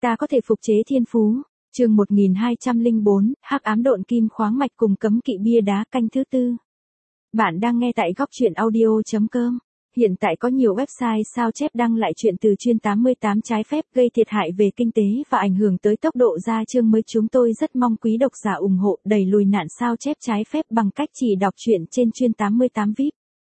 Ta có thể phục chế thiên phú. Chương 1204, Hắc ám độn kim khoáng mạch cùng cấm kỵ bia đá canh thứ tư. Bạn đang nghe tại góc truyện audio.com. Hiện tại có nhiều website sao chép đăng lại chuyện từ chuyên 88 trái phép gây thiệt hại về kinh tế và ảnh hưởng tới tốc độ ra chương mới. Chúng tôi rất mong quý độc giả ủng hộ đẩy lùi nạn sao chép trái phép bằng cách chỉ đọc truyện trên chuyên 88 VIP.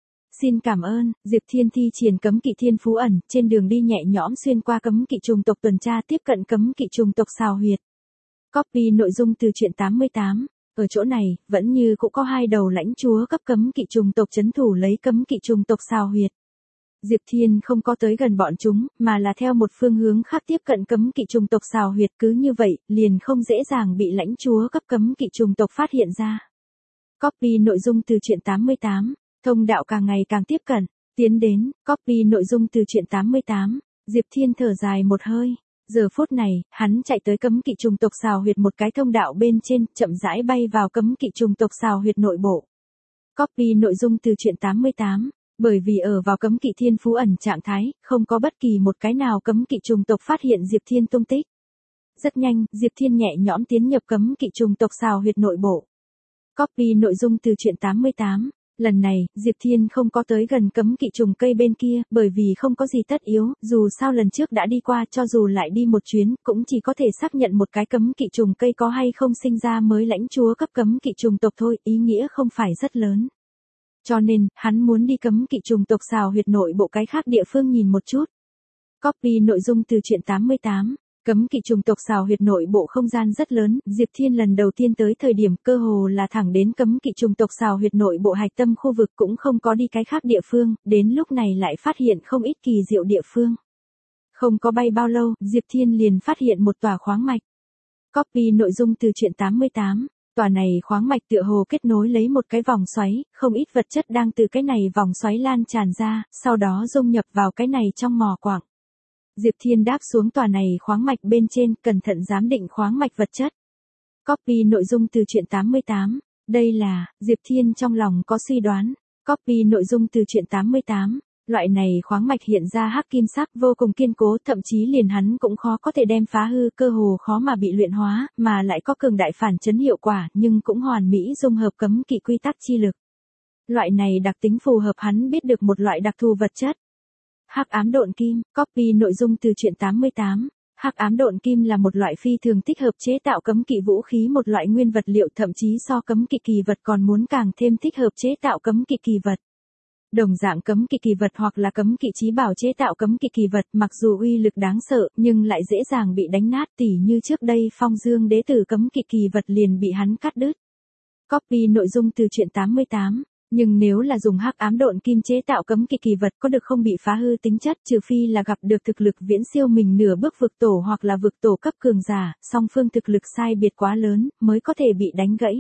Xin cảm ơn. Diệp Thiên thi triển cấm kỵ thiên phú ẩn, trên đường đi nhẹ nhõm xuyên qua cấm kỵ trùng tộc tuần tra tiếp cận cấm kỵ trùng tộc xào huyệt. Copy nội dung từ truyện 88. Ở chỗ này, vẫn như cũng có hai đầu lãnh chúa cấp cấm kỵ trùng tộc trấn thủ lấy cấm kỵ trùng tộc xào huyệt. Diệp Thiên không có tới gần bọn chúng, mà là theo một phương hướng khác tiếp cận cấm kỵ trùng tộc xào huyệt, cứ như vậy, liền không dễ dàng bị lãnh chúa cấp cấm kỵ trùng tộc phát hiện ra. Copy nội dung từ truyện 88. Thông đạo càng ngày càng tiếp cận, tiến đến. Copy nội dung từ truyện 88. Diệp Thiên thở dài một hơi. Giờ phút này, hắn chạy tới cấm kỵ trùng tộc xào huyệt một cái thông đạo bên trên, chậm rãi bay vào cấm kỵ trùng tộc xào huyệt nội bộ. Copy nội dung từ truyện 88. Bởi vì ở vào cấm kỵ thiên phú ẩn trạng thái, không có bất kỳ một cái nào cấm kỵ trùng tộc phát hiện Diệp Thiên tung tích. Rất nhanh, Diệp Thiên nhẹ nhõm tiến nhập cấm kỵ trùng tộc xào huyệt nội bộ. Copy nội dung từ truyện 88. Lần này, Diệp Thiên không có tới gần cấm kỵ trùng cây bên kia, bởi vì không có gì tất yếu, dù sao lần trước đã đi qua, cho dù lại đi một chuyến, cũng chỉ có thể xác nhận một cái cấm kỵ trùng cây có hay không sinh ra mới lãnh chúa cấp cấm kỵ trùng tộc thôi, ý nghĩa không phải rất lớn. Cho nên, hắn muốn đi cấm kỵ trùng tộc xào huyệt nội bộ cái khác địa phương nhìn một chút. Copy nội dung từ truyện 88. Cấm kỵ trùng tộc xào huyệt nội bộ không gian rất lớn, Diệp Thiên lần đầu tiên tới thời điểm cơ hồ là thẳng đến cấm kỵ trùng tộc xào huyệt nội bộ hạch tâm khu vực, cũng không có đi cái khác địa phương, đến lúc này lại phát hiện không ít kỳ diệu địa phương. Không có bay bao lâu, Diệp Thiên liền phát hiện một tòa khoáng mạch. Copy nội dung từ truyện 88. Tòa này khoáng mạch tựa hồ kết nối lấy một cái vòng xoáy, không ít vật chất đang từ cái này vòng xoáy lan tràn ra, sau đó dung nhập vào cái này trong mỏ quặng. Diệp Thiên đáp xuống tòa này khoáng mạch bên trên, cẩn thận giám định khoáng mạch vật chất. Copy nội dung từ truyện 88. Đây là, Diệp Thiên trong lòng có suy đoán. Copy nội dung từ truyện 88. Loại này khoáng mạch hiện ra hắc kim sắc vô cùng kiên cố, thậm chí liền hắn cũng khó có thể đem phá hư, cơ hồ khó mà bị luyện hóa, mà lại có cường đại phản chấn hiệu quả, nhưng cũng hoàn mỹ dung hợp cấm kỵ quy tắc chi lực. Loại này đặc tính phù hợp hắn biết được một loại đặc thù vật chất. Hắc ám độn kim. Copy nội dung từ truyện 88. Hắc ám độn kim là một loại phi thường thích hợp chế tạo cấm kỵ vũ khí, một loại nguyên vật liệu thậm chí so cấm kỵ kỳ vật còn muốn càng thêm thích hợp chế tạo cấm kỵ kỳ vật. Đồng dạng cấm kỵ kỳ vật hoặc là cấm kỵ chí bảo chế tạo cấm kỵ kỳ vật, mặc dù uy lực đáng sợ, nhưng lại dễ dàng bị đánh nát, tỉ như trước đây Phong Dương đế tử cấm kỵ kỳ vật liền bị hắn cắt đứt. Copy nội dung từ truyện 88. Nhưng nếu là dùng hắc ám độn kim chế tạo cấm kỵ kỳ vật có được không bị phá hư tính chất, trừ phi là gặp được thực lực viễn siêu mình nửa bước vực tổ hoặc là vực tổ cấp cường giả, song phương thực lực sai biệt quá lớn, mới có thể bị đánh gãy.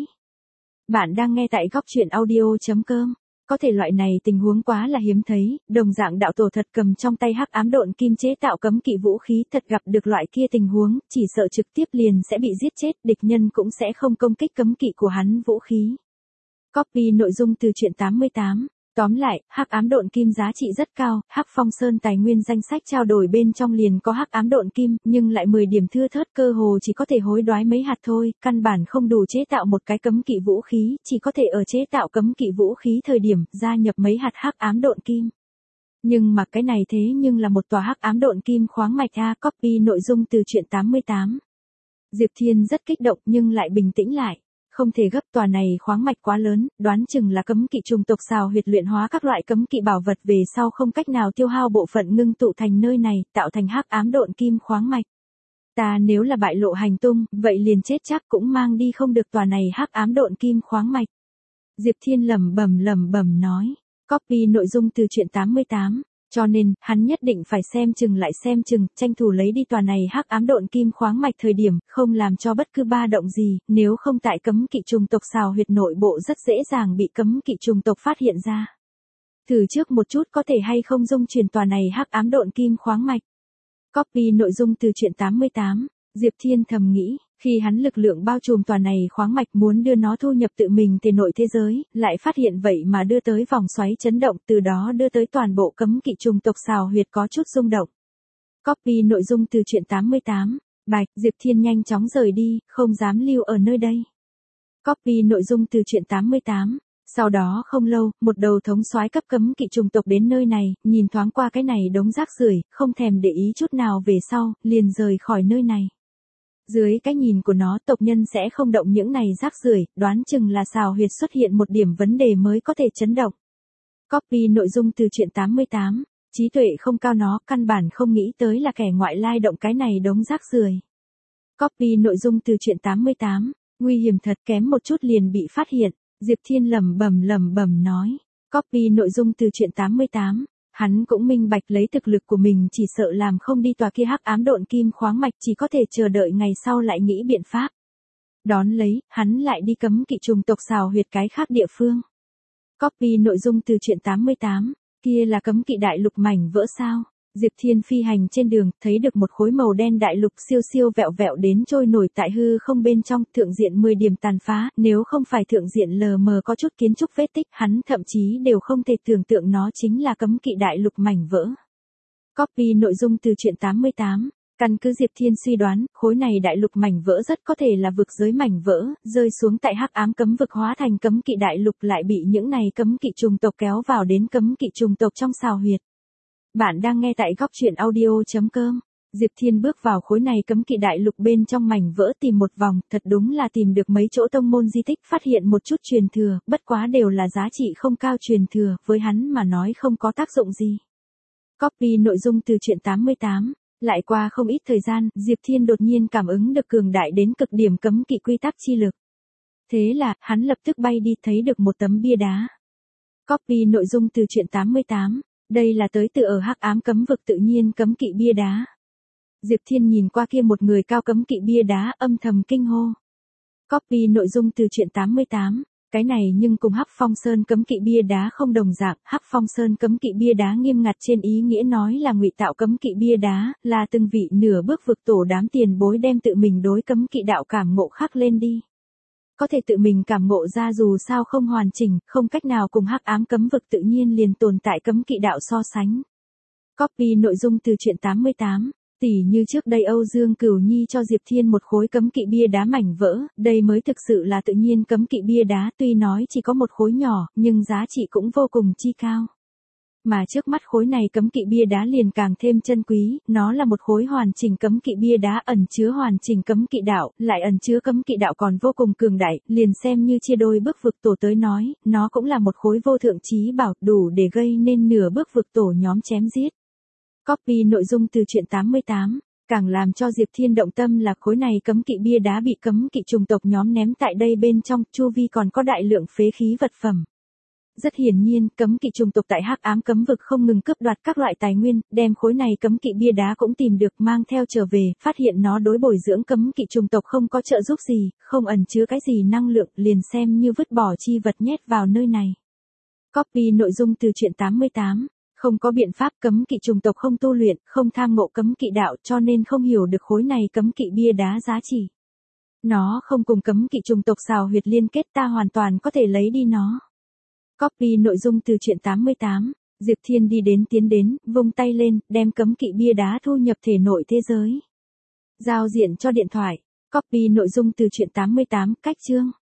Bạn đang nghe tại góc truyện audio.com. Có thể loại này tình huống quá là hiếm thấy, đồng dạng đạo tổ thật cầm trong tay hắc ám độn kim chế tạo cấm kỵ vũ khí, thật gặp được loại kia tình huống, chỉ sợ trực tiếp liền sẽ bị giết chết, địch nhân cũng sẽ không công kích cấm kỵ của hắn vũ khí. Copy nội dung từ truyện 88. Tóm lại, hắc ám độn kim giá trị rất cao, Hắc Phong Sơn tài nguyên danh sách trao đổi bên trong liền có hắc ám độn kim, nhưng lại 10 điểm thưa thớt, cơ hồ chỉ có thể hối đoái mấy hạt thôi, căn bản không đủ chế tạo một cái cấm kỵ vũ khí, chỉ có thể ở chế tạo cấm kỵ vũ khí thời điểm gia nhập mấy hạt hắc ám độn kim. Nhưng mà cái này thế nhưng là một tòa hắc ám độn kim khoáng mạch a. Copy nội dung từ truyện 88. Diệp Thiên rất kích động nhưng lại bình tĩnh lại. Không thể gấp, tòa này khoáng mạch quá lớn, đoán chừng là cấm kỵ trùng tộc xào huyệt luyện hóa các loại cấm kỵ bảo vật về sau không cách nào tiêu hao bộ phận ngưng tụ thành nơi này, tạo thành hắc ám độn kim khoáng mạch. Ta nếu là bại lộ hành tung, vậy liền chết chắc cũng mang đi không được tòa này hắc ám độn kim khoáng mạch. Diệp Thiên lẩm bẩm nói. Copy nội dung từ truyện 88. Cho nên, hắn nhất định phải xem chừng lại xem chừng, tranh thủ lấy đi tòa này hắc ám độn kim khoáng mạch thời điểm, không làm cho bất cứ ba động gì, nếu không tại cấm kỵ trùng tộc xào huyệt nội bộ rất dễ dàng bị cấm kỵ trùng tộc phát hiện ra. Thử trước một chút có thể hay không dung chuyển tòa này hắc ám độn kim khoáng mạch. Copy nội dung từ truyện 88. Diệp Thiên thầm nghĩ, khi hắn lực lượng bao trùm tòa này khoáng mạch muốn đưa nó thu nhập tự mình thể nội thế giới, lại phát hiện vậy mà đưa tới vòng xoáy chấn động, từ đó đưa tới toàn bộ cấm kỵ trùng tộc xào huyệt có chút rung động. Copy nội dung từ truyện 88. Bạch, Diệp Thiên nhanh chóng rời đi, không dám lưu ở nơi đây. Copy nội dung từ truyện 88. Sau đó không lâu, một đầu thống soái cấp cấm kỵ trùng tộc đến nơi này, nhìn thoáng qua cái này đống rác rưởi, không thèm để ý chút nào về sau, liền rời khỏi nơi này. Dưới cái nhìn của nó, tộc nhân sẽ không động những này rác rưởi, đoán chừng là xào huyệt xuất hiện một điểm vấn đề mới có thể chấn động. Copy nội dung từ truyện 88. Trí tuệ không cao, nó căn bản không nghĩ tới là kẻ ngoại lai động cái này đống rác rưởi. Copy nội dung từ truyện 88. Nguy hiểm thật, kém một chút liền bị phát hiện. Diệp Thiên lẩm bẩm nói. Copy nội dung từ truyện 88. Hắn cũng minh bạch lấy thực lực của mình chỉ sợ làm không đi tòa kia hắc ám độn kim khoáng mạch, chỉ có thể chờ đợi ngày sau lại nghĩ biện pháp. Đón lấy, hắn lại đi cấm kỵ trùng tộc xào huyệt cái khác địa phương. Copy nội dung từ truyện 88. Kia là cấm kỵ đại lục mảnh vỡ sao? Diệp Thiên phi hành trên đường, thấy được một khối màu đen đại lục siêu siêu vẹo vẹo đến trôi nổi tại hư không bên trong, thượng diện 10 điểm tàn phá, nếu không phải thượng diện lờ mờ có chút kiến trúc vết tích, hắn thậm chí đều không thể tưởng tượng nó chính là cấm kỵ đại lục mảnh vỡ. Copy nội dung từ truyện 88. Căn cứ Diệp Thiên suy đoán, khối này đại lục mảnh vỡ rất có thể là vực giới mảnh vỡ, rơi xuống tại hắc ám cấm vực hóa thành cấm kỵ đại lục, lại bị những này cấm kỵ trùng tộc kéo vào đến cấm kỵ trùng tộc trong xào huyệt. Bạn đang nghe tại góc truyện audio.com. Diệp Thiên bước vào khối này cấm kỵ đại lục bên trong mảnh vỡ tìm một vòng, thật đúng là tìm được mấy chỗ tông môn di tích, phát hiện một chút truyền thừa, bất quá đều là giá trị không cao truyền thừa, với hắn mà nói không có tác dụng gì. Copy nội dung từ truyện 88. Lại qua không ít thời gian, Diệp Thiên đột nhiên cảm ứng được cường đại đến cực điểm cấm kỵ quy tắc chi lực. Thế là, hắn lập tức bay đi, thấy được một tấm bia đá. Copy nội dung từ truyện 88. Đây là tới từ ở hắc ám cấm vực tự nhiên cấm kỵ bia đá. Diệp Thiên nhìn qua kia một người cao cấm kỵ bia đá, âm thầm kinh hô. Copy nội dung từ truyện 88. Cái này nhưng cùng Hắc Phong Sơn cấm kỵ bia đá không đồng dạng, Hắc Phong Sơn cấm kỵ bia đá nghiêm ngặt trên ý nghĩa nói là ngụy tạo cấm kỵ bia đá, là từng vị nửa bước vực tổ đám tiền bối đem tự mình đối cấm kỵ đạo cảm ngộ khắc lên đi. Có thể tự mình cảm ngộ ra dù sao không hoàn chỉnh, không cách nào cùng hắc ám cấm vực tự nhiên liền tồn tại cấm kỵ đạo so sánh. Copy nội dung từ truyện 88. Tỉ như trước đây Âu Dương Cửu Nhi cho Diệp Thiên một khối cấm kỵ bia đá mảnh vỡ, đây mới thực sự là tự nhiên cấm kỵ bia đá, tuy nói chỉ có một khối nhỏ, nhưng giá trị cũng vô cùng chi cao. Mà trước mắt khối này cấm kỵ bia đá liền càng thêm chân quý, nó là một khối hoàn chỉnh cấm kỵ bia đá ẩn chứa hoàn chỉnh cấm kỵ đạo, lại ẩn chứa cấm kỵ đạo còn vô cùng cường đại, liền xem như chia đôi bước vực tổ tới nói, nó cũng là một khối vô thượng chí bảo, đủ để gây nên nửa bước vực tổ nhóm chém giết. Copy nội dung từ truyện 88. Càng làm cho Diệp Thiên động tâm là khối này cấm kỵ bia đá bị cấm kỵ trùng tộc nhóm ném tại đây bên trong, chu vi còn có đại lượng phế khí vật phẩm. Rất hiển nhiên, cấm kỵ trùng tộc tại hắc ám cấm vực không ngừng cướp đoạt các loại tài nguyên, đem khối này cấm kỵ bia đá cũng tìm được, mang theo trở về, phát hiện nó đối bồi dưỡng cấm kỵ trùng tộc không có trợ giúp gì, không ẩn chứa cái gì năng lượng, liền xem như vứt bỏ chi vật nhét vào nơi này. Copy nội dung từ truyện 88. Không có biện pháp, cấm kỵ trùng tộc không tu luyện, không tham ngộ cấm kỵ đạo, cho nên không hiểu được khối này cấm kỵ bia đá giá trị. Nó không cùng cấm kỵ trùng tộc xào huyệt liên kết, ta hoàn toàn có thể lấy đi nó. Copy nội dung từ truyện 88. Diệp Thiên tiến đến, vung tay lên, đem cấm kỵ bia đá thu nhập thể nội thế giới. Giao diện cho điện thoại. Copy nội dung từ truyện 88, cách chương.